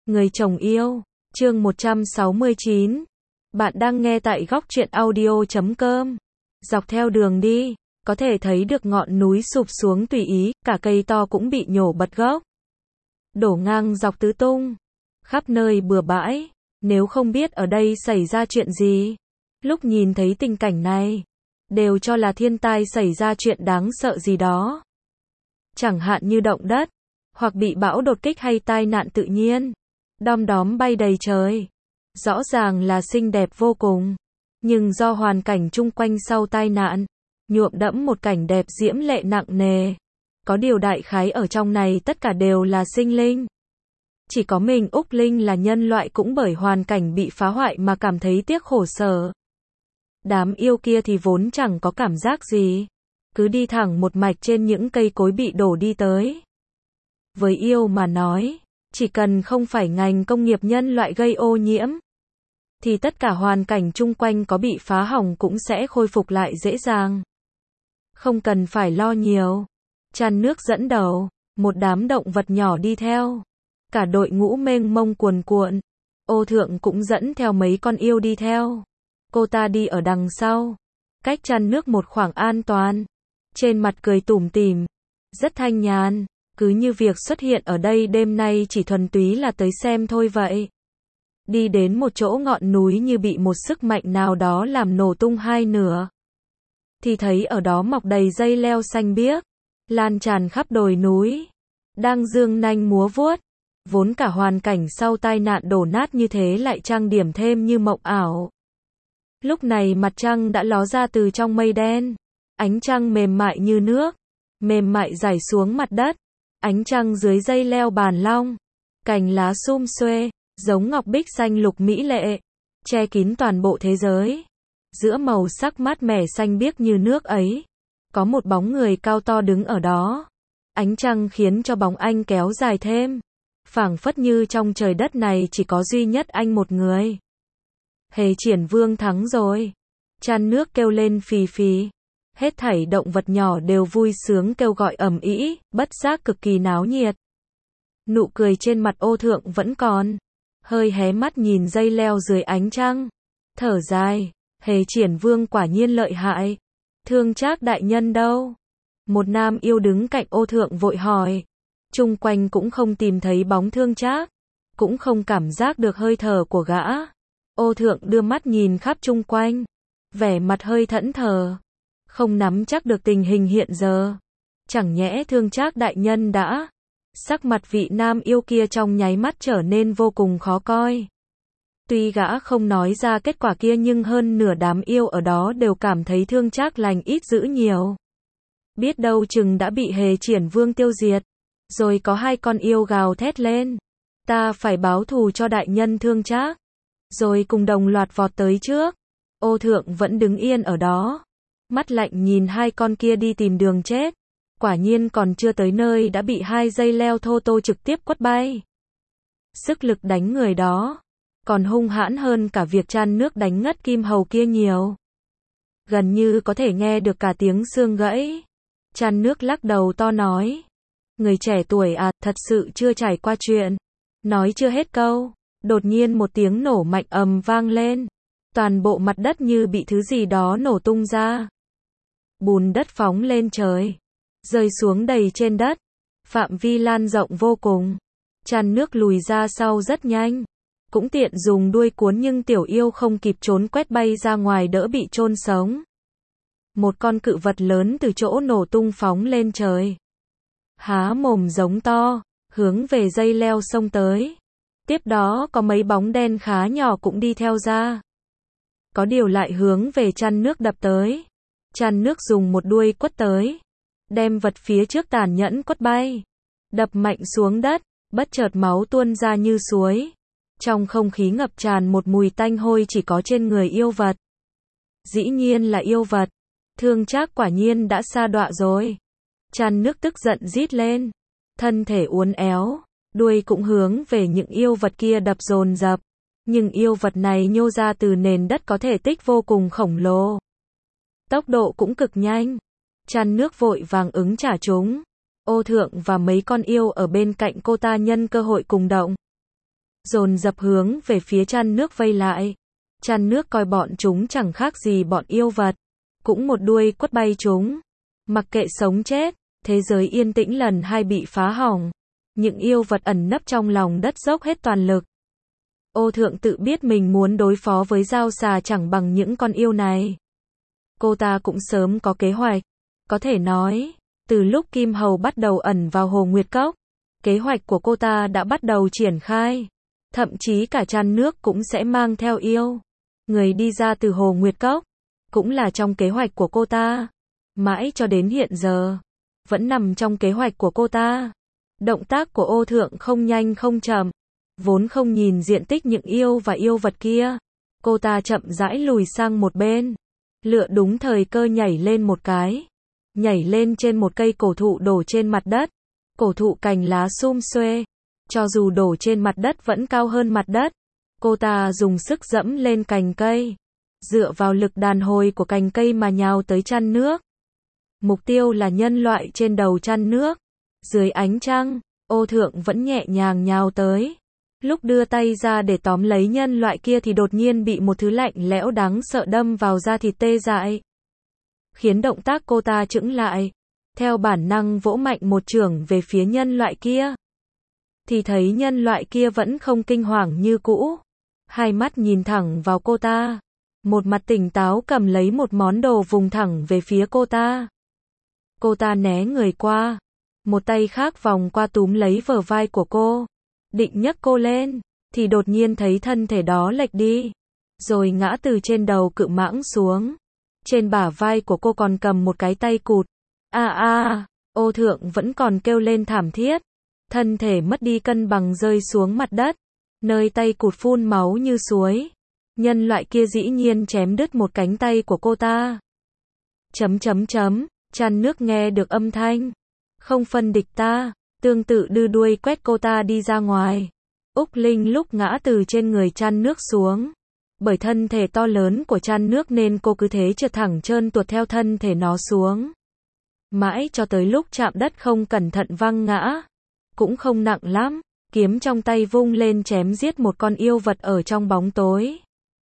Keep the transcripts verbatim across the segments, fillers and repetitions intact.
Người chồng yêu, chương một trăm sáu mươi chín. Bạn đang nghe tại góc truyện audio chấm com. Dọc theo đường đi, có thể thấy được ngọn núi sụp xuống tùy ý, cả cây to cũng bị nhổ bật gốc. Đổ ngang dọc tứ tung, khắp nơi bừa bãi, nếu không biết ở đây xảy ra chuyện gì. Lúc nhìn thấy tình cảnh này, đều cho là thiên tai xảy ra chuyện đáng sợ gì đó. Chẳng hạn như động đất, hoặc bị bão đột kích hay tai nạn tự nhiên. Đom đóm bay đầy trời. Rõ ràng là xinh đẹp vô cùng. Nhưng do hoàn cảnh chung quanh sau tai nạn, nhuộm đẫm một cảnh đẹp diễm lệ nặng nề. Có điều đại khái ở trong này tất cả đều là sinh linh. Chỉ có mình Úc Linh là nhân loại cũng bởi hoàn cảnh bị phá hoại mà cảm thấy tiếc khổ sở. Đám yêu kia thì vốn chẳng có cảm giác gì. Cứ đi thẳng một mạch trên những cây cối bị đổ đi tới. Với yêu mà nói, chỉ cần không phải ngành công nghiệp nhân loại gây ô nhiễm, thì tất cả hoàn cảnh chung quanh có bị phá hỏng cũng sẽ khôi phục lại dễ dàng. Không cần phải lo nhiều. Tràn nước dẫn đầu, một đám động vật nhỏ đi theo. Cả đội ngũ mênh mông cuồn cuộn. Ô Thượng cũng dẫn theo mấy con yêu đi theo. Cô ta đi ở đằng sau, cách tràn nước một khoảng an toàn. Trên mặt cười tủm tỉm, rất thanh nhàn. Cứ như việc xuất hiện ở đây đêm nay chỉ thuần túy là tới xem thôi vậy. Đi đến một chỗ ngọn núi như bị một sức mạnh nào đó làm nổ tung hai nửa. Thì thấy ở đó mọc đầy dây leo xanh biếc, lan tràn khắp đồi núi. Đang dương nanh múa vuốt. Vốn cả hoàn cảnh sau tai nạn đổ nát như thế lại trang điểm thêm như mộng ảo. Lúc này mặt trăng đã ló ra từ trong mây đen. Ánh trăng mềm mại như nước, mềm mại rải xuống mặt đất. Ánh trăng dưới dây leo bàn long, cành lá sum xuê, giống ngọc bích xanh lục mỹ lệ, che kín toàn bộ thế giới. Giữa màu sắc mát mẻ xanh biếc như nước ấy, có một bóng người cao to đứng ở đó. Ánh trăng khiến cho bóng anh kéo dài thêm, phảng phất như trong trời đất này chỉ có duy nhất anh một người. Hề Triển Vương thắng rồi. Tràn nước kêu lên phì phì. Hết thảy động vật nhỏ đều vui sướng kêu gọi ầm ĩ, bất giác cực kỳ náo nhiệt. Nụ cười trên mặt Ô Thượng vẫn còn, hơi hé mắt nhìn dây leo dưới ánh trăng, thở dài, Hề Triển Vương quả nhiên lợi hại. Thương Trác đại nhân đâu? Một nam yêu đứng cạnh Ô Thượng vội hỏi. Chung quanh cũng không tìm thấy bóng Thương Trác, cũng không cảm giác được hơi thở của gã. Ô Thượng đưa mắt nhìn khắp chung quanh, vẻ mặt hơi thẫn thờ. Không nắm chắc được tình hình hiện giờ. Chẳng nhẽ Thương Trác đại nhân đã... Sắc mặt vị nam yêu kia trong nháy mắt trở nên vô cùng khó coi. Tuy gã không nói ra kết quả kia nhưng hơn nửa đám yêu ở đó đều cảm thấy Thương Trác lành ít dữ nhiều. Biết đâu chừng đã bị Hề Triển Vương tiêu diệt. Rồi có hai con yêu gào thét lên. Ta phải báo thù cho đại nhân Thương Trác. Rồi cùng đồng loạt vọt tới trước. Ô Thượng vẫn đứng yên ở đó. Mắt lạnh nhìn hai con kia đi tìm đường chết. Quả nhiên còn chưa tới nơi đã bị hai dây leo thô tô trực tiếp quất bay. Sức lực đánh người đó còn hung hãn hơn cả việc tràn nước đánh ngất Kim Hầu kia nhiều. Gần như có thể nghe được cả tiếng xương gãy. Tràn nước lắc đầu to nói. Người trẻ tuổi à, thật sự chưa trải qua chuyện. Nói chưa hết câu, đột nhiên một tiếng nổ mạnh ầm vang lên. Toàn bộ mặt đất như bị thứ gì đó nổ tung ra. Bùn đất phóng lên trời, rơi xuống đầy trên đất, phạm vi lan rộng vô cùng. Tràn nước lùi ra sau rất nhanh, cũng tiện dùng đuôi cuốn nhưng tiểu yêu không kịp trốn quét bay ra ngoài đỡ bị chôn sống. Một con cự vật lớn từ chỗ nổ tung phóng lên trời, há mồm giống to, hướng về dây leo xông tới. Tiếp đó có mấy bóng đen khá nhỏ cũng đi theo ra. Có điều lại hướng về tràn nước đập tới. Tràn nước dùng một đuôi quất tới, đem vật phía trước tàn nhẫn quất bay, đập mạnh xuống đất, bất chợt máu tuôn ra như suối. Trong không khí ngập tràn một mùi tanh hôi chỉ có trên người yêu vật. Dĩ nhiên là yêu vật. Thương Trác quả nhiên đã sa đọa rồi. Tràn nước tức giận rít lên, thân thể uốn éo, đuôi cũng hướng về những yêu vật kia đập dồn dập. Nhưng yêu vật này nhô ra từ nền đất có thể tích vô cùng khổng lồ. Tốc độ cũng cực nhanh. Tràn nước vội vàng ứng trả chúng. Ô Thượng và mấy con yêu ở bên cạnh cô ta nhân cơ hội cùng động. dồn dập hướng về phía chăn nước vây lại. Chăn nước coi bọn chúng chẳng khác gì bọn yêu vật, cũng một đuôi quất bay chúng. Mặc kệ sống chết, thế giới yên tĩnh lần hai bị phá hỏng. Những yêu vật ẩn nấp trong lòng đất dốc hết toàn lực. Ô Thượng tự biết mình muốn đối phó với dao xà chẳng bằng những con yêu này. Cô ta cũng sớm có kế hoạch. Có thể nói, từ lúc Kim Hầu bắt đầu ẩn vào Hồ Nguyệt Cốc, kế hoạch của cô ta đã bắt đầu triển khai. Thậm chí cả chăn nước cũng sẽ mang theo yêu người đi ra từ Hồ Nguyệt Cốc. Cũng là trong kế hoạch của cô ta. Mãi cho đến hiện giờ, vẫn nằm trong kế hoạch của cô ta. Động tác của Ô Thượng không nhanh không chậm. Vốn không nhìn diện tích những yêu và yêu vật kia. Cô ta chậm rãi lùi sang một bên. Lựa đúng thời cơ nhảy lên một cái. Nhảy lên trên một cây cổ thụ đổ trên mặt đất. Cổ thụ cành lá sum xuê. Cho dù đổ trên mặt đất vẫn cao hơn mặt đất. Cô ta dùng sức dẫm lên cành cây. Dựa vào lực đàn hồi của cành cây mà nhào tới chăn nước. Mục tiêu là nhân loại trên đầu chăn nước. Dưới ánh trăng, Ô Thượng vẫn nhẹ nhàng nhào tới. Lúc đưa tay ra để tóm lấy nhân loại kia thì đột nhiên bị một thứ lạnh lẽo đáng sợ đâm vào da thịt tê dại. Khiến động tác cô ta chững lại. Theo bản năng vỗ mạnh một chưởng về phía nhân loại kia. Thì thấy nhân loại kia vẫn không kinh hoàng như cũ. Hai mắt nhìn thẳng vào cô ta. Một mặt tỉnh táo cầm lấy một món đồ vùng thẳng về phía cô ta. Cô ta né người qua. Một tay khác vòng qua túm lấy bờ vai của cô. Định nhấc cô lên. Thì đột nhiên thấy thân thể đó lệch đi. Rồi ngã từ trên đầu cự mãng xuống. Trên bả vai của cô còn cầm một cái tay cụt. A a, Ô Thượng vẫn còn kêu lên thảm thiết. Thân thể mất đi cân bằng rơi xuống mặt đất. Nơi tay cụt phun máu như suối. Nhân loại kia dĩ nhiên chém đứt một cánh tay của cô ta. Chấm chấm chấm, chăn nước nghe được âm thanh. Không phân địch ta, tương tự đưa đuôi quét cô ta đi ra ngoài. Úc Linh lúc ngã từ trên người chăn nước xuống. Bởi thân thể to lớn của chăn nước nên cô cứ thế trượt thẳng trơn tuột theo thân thể nó xuống. Mãi cho tới lúc chạm đất không cẩn thận văng ngã. Cũng không nặng lắm, kiếm trong tay vung lên chém giết một con yêu vật ở trong bóng tối.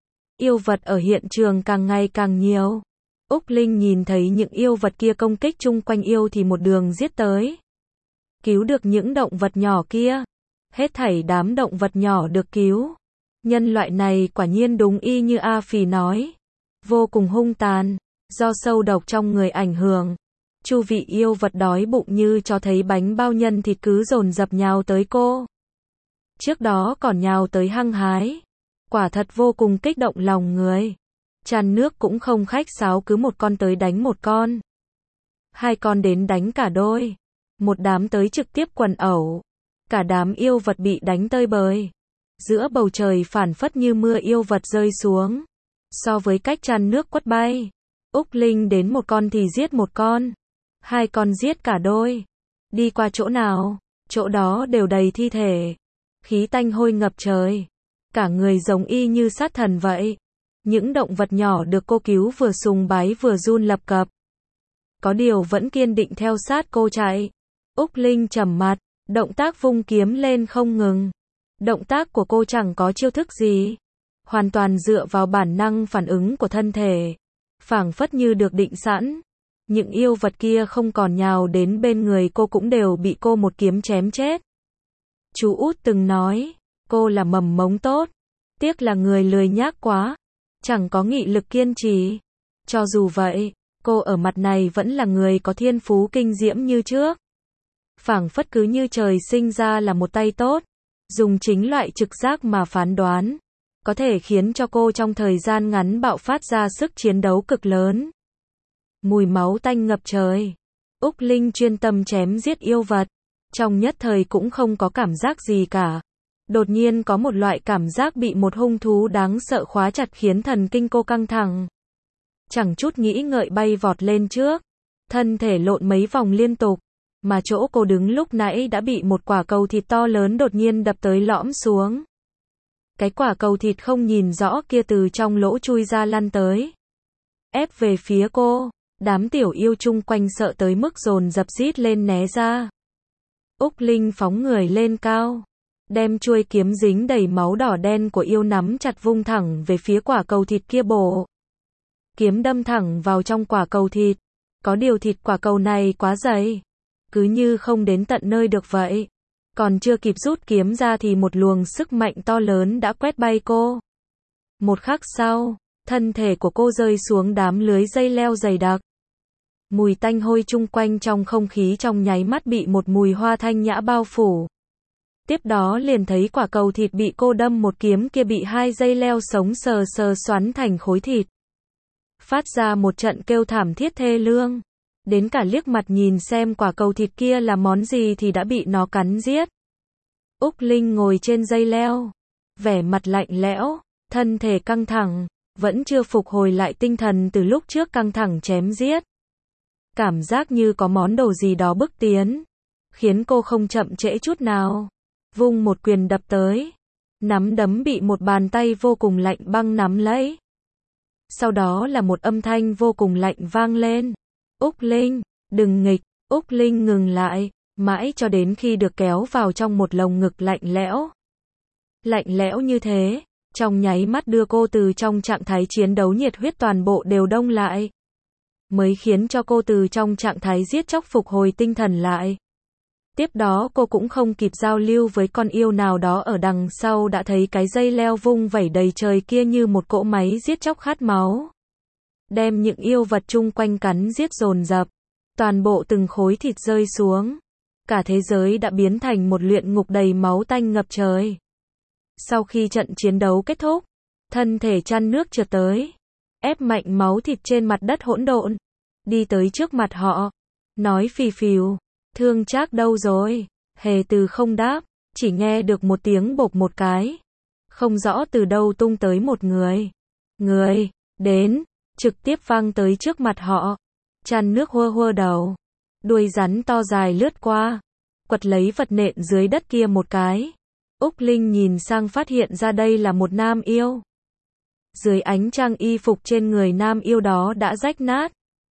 Yêu vật ở hiện trường càng ngày càng nhiều. Úc Linh nhìn thấy những yêu vật kia công kích chung quanh yêu thì một đường giết tới. Cứu được những động vật nhỏ kia. Hết thảy đám động vật nhỏ được cứu. Nhân loại này quả nhiên đúng y như A Phì nói. Vô cùng hung tàn. Do sâu độc trong người ảnh hưởng. Chu vị yêu vật đói bụng như cho thấy bánh bao nhân thịt cứ dồn dập nhào tới cô. Trước đó còn nhào tới hăng hái. Quả thật vô cùng kích động lòng người. Chăn nước cũng không khách sáo cứ một con tới đánh một con. Hai con đến đánh cả đôi. Một đám tới trực tiếp quần ẩu. Cả đám yêu vật bị đánh tơi bời. Giữa bầu trời phản phất như mưa yêu vật rơi xuống. So với cách chăn nước quất bay. Úc Linh đến một con thì giết một con. Hai con giết cả đôi. Đi qua chỗ nào, chỗ đó đều đầy thi thể. Khí tanh hôi ngập trời. Cả người giống y như sát thần vậy. Những động vật nhỏ được cô cứu vừa sùng bái vừa run lập cập. Có điều vẫn kiên định theo sát cô chạy. Úc Linh trầm mặt, động tác vung kiếm lên không ngừng. Động tác của cô chẳng có chiêu thức gì. Hoàn toàn dựa vào bản năng phản ứng của thân thể. Phảng phất như được định sẵn. Những yêu vật kia không còn nhào đến bên người cô cũng đều bị cô một kiếm chém chết. Chú Út từng nói, cô là mầm mống tốt. Tiếc là người lười nhác quá. Chẳng có nghị lực kiên trì. Cho dù vậy, cô ở mặt này vẫn là người có thiên phú kinh diễm như trước. Phảng phất cứ như trời sinh ra là một tay tốt. Dùng chính loại trực giác mà phán đoán. Có thể khiến cho cô trong thời gian ngắn bạo phát ra sức chiến đấu cực lớn. Mùi máu tanh ngập trời. Úc Linh chuyên tâm chém giết yêu vật. Trong nhất thời cũng không có cảm giác gì cả. Đột nhiên có một loại cảm giác bị một hung thú đáng sợ khóa chặt khiến thần kinh cô căng thẳng. Chẳng chút nghĩ ngợi bay vọt lên trước. Thân thể lộn mấy vòng liên tục. Mà chỗ cô đứng lúc nãy đã bị một quả cầu thịt to lớn đột nhiên đập tới lõm xuống. Cái quả cầu thịt không nhìn rõ kia từ trong lỗ chui ra lăn tới. Ép về phía cô. Đám tiểu yêu chung quanh sợ tới mức dồn dập rít lên né ra. Úc Linh phóng người lên cao. đem chuôi kiếm dính đầy máu đỏ đen của yêu nắm chặt vung thẳng về phía quả cầu thịt kia bổ. Kiếm đâm thẳng vào trong quả cầu thịt. Có điều thịt quả cầu này quá dày, cứ như không đến tận nơi được vậy. Còn chưa kịp rút kiếm ra thì một luồng sức mạnh to lớn đã quét bay cô. Một khắc sau, thân thể của cô rơi xuống đám lưới dây leo dày đặc. Mùi tanh hôi chung quanh trong không khí trong nháy mắt bị một mùi hoa thanh nhã bao phủ. Tiếp đó liền thấy quả cầu thịt bị cô đâm một kiếm kia bị hai dây leo sống sờ sờ xoắn thành khối thịt. Phát ra một trận kêu thảm thiết thê lương. Đến cả liếc mặt nhìn xem quả cầu thịt kia là món gì thì đã bị nó cắn giết. Úc Linh ngồi trên dây leo, vẻ mặt lạnh lẽo, thân thể căng thẳng, vẫn chưa phục hồi lại tinh thần từ lúc trước căng thẳng chém giết. Cảm giác như có món đồ gì đó bước tiến, khiến cô không chậm trễ chút nào. Vung một quyền đập tới, nắm đấm bị một bàn tay vô cùng lạnh băng nắm lấy. Sau đó là một âm thanh vô cùng lạnh vang lên. Úc Linh, đừng nghịch. Úc Linh ngừng lại, mãi cho đến khi được kéo vào trong một lồng ngực lạnh lẽo. Lạnh lẽo như thế, trong nháy mắt đưa cô từ trong trạng thái chiến đấu nhiệt huyết toàn bộ đều đông lại. Mới khiến cho cô từ trong trạng thái giết chóc phục hồi tinh thần lại. Tiếp đó cô cũng không kịp giao lưu với con yêu nào đó ở đằng sau đã thấy cái dây leo vung vẩy đầy trời kia như một cỗ máy giết chóc khát máu. Đem những yêu vật chung quanh cắn giết dồn dập. Toàn bộ từng khối thịt rơi xuống. Cả thế giới đã biến thành một luyện ngục đầy máu tanh ngập trời. Sau khi trận chiến đấu kết thúc, thân thể chăn nước trượt tới, ép mạnh máu thịt trên mặt đất hỗn độn, đi tới trước mặt họ, nói phì phìu, Thương Trác đâu rồi? Hề Từ không đáp, chỉ nghe được một tiếng bộp một cái. Không rõ từ đâu tung tới một người. Người, đến, trực tiếp văng tới trước mặt họ. Chăn nước hua hua đầu. Đuôi rắn to dài lướt qua. Quật lấy vật nện dưới đất kia một cái. Úc Linh nhìn sang phát hiện ra đây là một nam yêu. Dưới ánh trăng y phục trên người nam yêu đó đã rách nát.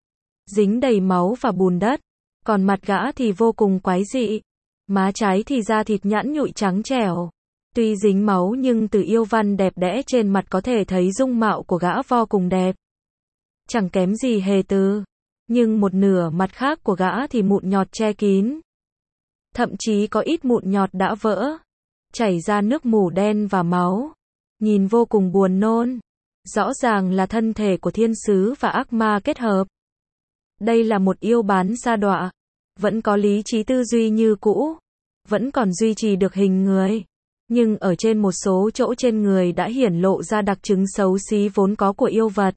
Dính đầy máu và bùn đất. Còn mặt gã thì vô cùng quái dị. Má trái thì da thịt nhẵn nhụi trắng trẻo. Tuy dính máu nhưng từ yêu văn đẹp đẽ trên mặt có thể thấy dung mạo của gã vô cùng đẹp. Chẳng kém gì Hề Từ. Nhưng một nửa mặt khác của gã thì mụn nhọt che kín. Thậm chí có ít mụn nhọt đã vỡ. Chảy ra nước mủ đen và máu. Nhìn vô cùng buồn nôn. Rõ ràng là thân thể của thiên sứ và ác ma kết hợp. Đây là một yêu bán sa đọa. Vẫn có lý trí tư duy như cũ. Vẫn còn duy trì được hình người. Nhưng ở trên một số chỗ trên người đã hiển lộ ra đặc chứng xấu xí vốn có của yêu vật.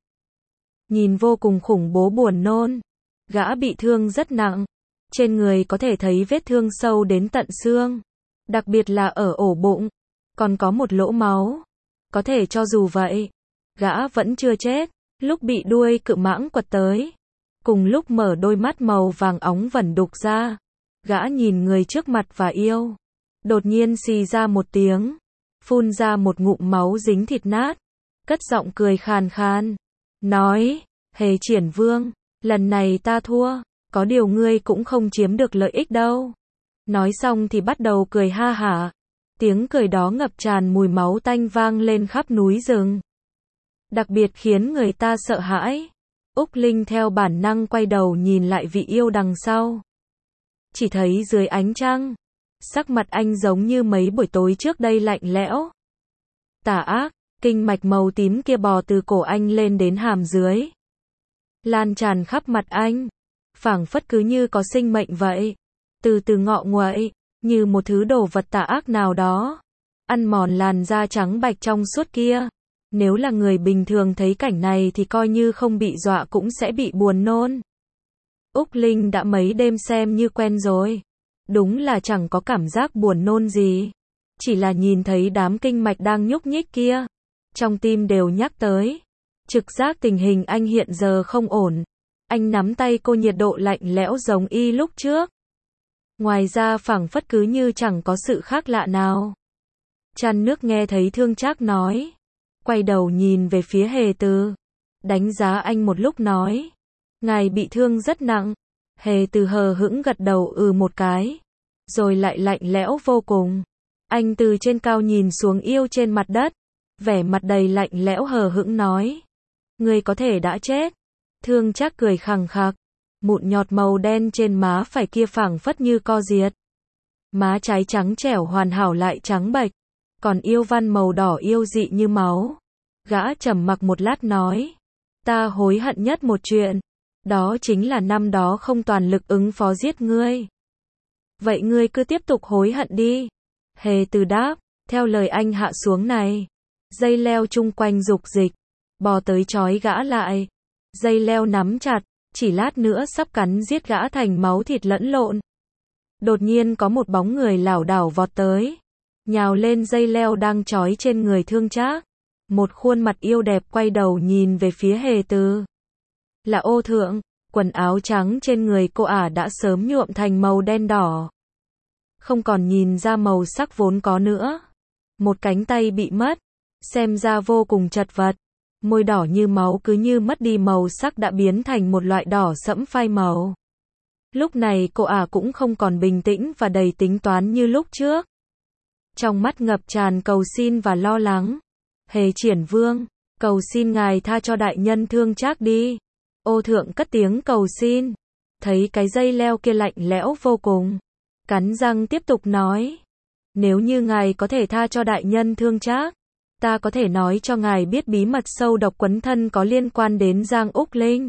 Nhìn vô cùng khủng bố buồn nôn. Gã bị thương rất nặng. Trên người có thể thấy vết thương sâu đến tận xương. Đặc biệt là ở ổ bụng. Còn có một lỗ máu. Có thể cho dù vậy, gã vẫn chưa chết. Lúc bị đuôi cự mãng quật tới. Cùng lúc mở đôi mắt màu vàng óng vẩn đục ra. Gã nhìn người trước mặt và yêu. Đột nhiên xì ra một tiếng. Phun ra một ngụm máu dính thịt nát. Cất giọng cười khàn khàn. Nói, Hề Triển Vương, lần này ta thua. Có điều ngươi cũng không chiếm được lợi ích đâu. Nói xong thì bắt đầu cười ha hả. Tiếng cười đó ngập tràn mùi máu tanh vang lên khắp núi rừng. Đặc biệt khiến người ta sợ hãi. Úc Linh theo bản năng quay đầu nhìn lại vị yêu đằng sau. Chỉ thấy dưới ánh trăng, sắc mặt anh giống như mấy buổi tối trước đây lạnh lẽo. Tà ác, kinh mạch màu tím kia bò từ cổ anh lên đến hàm dưới. Lan tràn khắp mặt anh. Phảng phất cứ như có sinh mệnh vậy. Từ từ ngọ nguậy, như một thứ đồ vật tà ác nào đó. Ăn mòn làn da trắng bạch trong suốt kia. Nếu là người bình thường thấy cảnh này thì coi như không bị dọa cũng sẽ bị buồn nôn. Úc Linh đã mấy đêm xem như quen rồi. Đúng là chẳng có cảm giác buồn nôn gì. Chỉ là nhìn thấy đám kinh mạch đang nhúc nhích kia. Trong tim đều nhắc tới. Trực giác tình hình anh hiện giờ không ổn. Anh nắm tay cô nhiệt độ lạnh lẽo giống y lúc trước. Ngoài ra phảng phất cứ như chẳng có sự khác lạ nào. Chăn nước nghe thấy Thương Trác nói. Quay đầu nhìn về phía Hề Từ. Đánh giá anh một lúc nói. Ngài bị thương rất nặng. Hề Từ hờ hững gật đầu ừ một cái. Rồi lại lạnh lẽo vô cùng. Anh từ trên cao nhìn xuống yêu trên mặt đất, vẻ mặt đầy lạnh lẽo hờ hững nói. Ngươi có thể đã chết. Thương Trác cười khằng khặc, mụn nhọt màu đen trên má phải kia phảng phất như co diệt. Má trái trắng trẻo hoàn hảo lại trắng bệch, còn yêu văn màu đỏ yêu dị như máu. Gã trầm mặc một lát nói, ta hối hận nhất một chuyện, đó chính là năm đó không toàn lực ứng phó giết ngươi. Vậy ngươi cứ tiếp tục hối hận đi. Hề Từ đáp, theo lời anh hạ xuống này. Dây leo chung quanh dục dịch, bò tới trói gã lại. Dây leo nắm chặt, chỉ lát nữa sắp cắn giết gã thành máu thịt lẫn lộn. Đột nhiên có một bóng người lảo đảo vọt tới, nhào lên dây leo đang trói trên người Thương Trác. Một khuôn mặt yêu đẹp quay đầu nhìn về phía Hề Từ. Là Ô Thượng, quần áo trắng trên người cô ả đã sớm nhuộm thành màu đen đỏ. Không còn nhìn ra màu sắc vốn có nữa. Một cánh tay bị mất, xem ra vô cùng chật vật. Môi đỏ như máu cứ như mất đi màu sắc đã biến thành một loại đỏ sẫm phai màu. Lúc này cô ả cũng không còn bình tĩnh và đầy tính toán như lúc trước. Trong mắt ngập tràn cầu xin và lo lắng. Hề Triển Vương, cầu xin ngài tha cho đại nhân Thương Trác đi. Ô Thượng cất tiếng cầu xin. Thấy cái dây leo kia lạnh lẽo vô cùng. Cắn răng tiếp tục nói. Nếu như ngài có thể tha cho đại nhân Thương Trác, ta có thể nói cho ngài biết bí mật sâu độc quấn thân có liên quan đến Giang Úc Linh.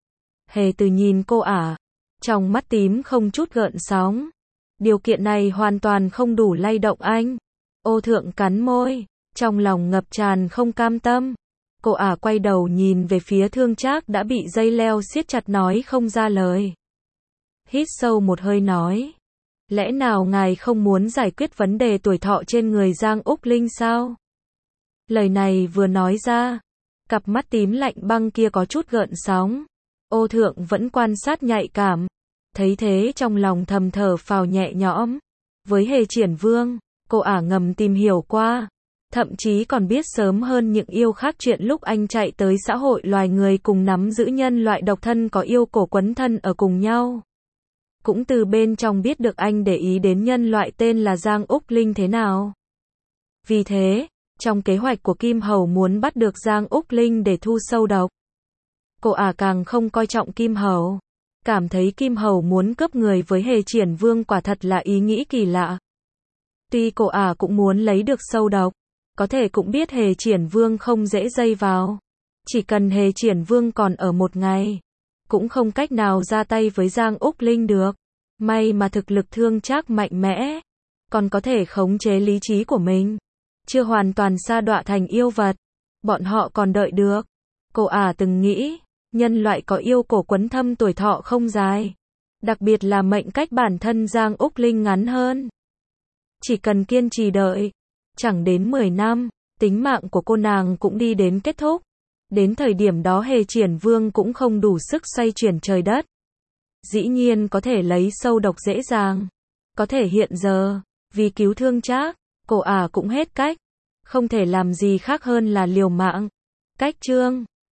Hề Từ nhìn cô ả, trong mắt tím không chút gợn sóng. Điều kiện này hoàn toàn không đủ lay động anh. Ô Thượng cắn môi, trong lòng ngập tràn không cam tâm. Cô ả quay đầu nhìn về phía Thương Trác đã bị dây leo siết chặt nói không ra lời. Hít sâu một hơi nói. Lẽ nào ngài không muốn giải quyết vấn đề tuổi thọ trên người Giang Úc Linh sao? Lời này vừa nói ra, cặp mắt tím lạnh băng kia có chút gợn sóng. Ô Thượng vẫn quan sát nhạy cảm. Thấy thế trong lòng thầm thở phào nhẹ nhõm. Với Hề Triển Vương, cô ả ngầm tìm hiểu qua. Thậm chí còn biết sớm hơn những yêu khác chuyện lúc anh chạy tới xã hội loài người cùng nắm giữ nhân loại độc thân có yêu cổ quấn thân ở cùng nhau. Cũng từ bên trong biết được anh để ý đến nhân loại tên là Giang Úc Linh thế nào. Vì thế, trong kế hoạch của Kim Hầu muốn bắt được Giang Úc Linh để thu sâu độc. Cô ả càng không coi trọng Kim Hầu. Cảm thấy Kim Hầu muốn cướp người với Hề Triển Vương quả thật là ý nghĩ kỳ lạ. Tuy cô ả cũng muốn lấy được sâu độc, có thể cũng biết Hề Triển Vương không dễ dây vào. Chỉ cần Hề Triển Vương còn ở một ngày, cũng không cách nào ra tay với Giang Úc Linh được. May mà thực lực Thương Trác mạnh mẽ, còn có thể khống chế lý trí của mình. Chưa hoàn toàn sa đọa thành yêu vật. Bọn họ còn đợi được. Cô ả từng nghĩ, nhân loại có yêu cổ quấn thâm tuổi thọ không dài. Đặc biệt là mệnh cách bản thân Giang Úc Linh ngắn hơn. Chỉ cần kiên trì đợi, chẳng đến mười năm, tính mạng của cô nàng cũng đi đến kết thúc. Đến thời điểm đó Hề Triển Vương cũng không đủ sức xoay chuyển trời đất. Dĩ nhiên có thể lấy sâu độc dễ dàng. Có thể hiện giờ, vì cứu Thương Trác, cô ả cũng hết cách. Không thể làm gì khác hơn là liều mạng. Cách chương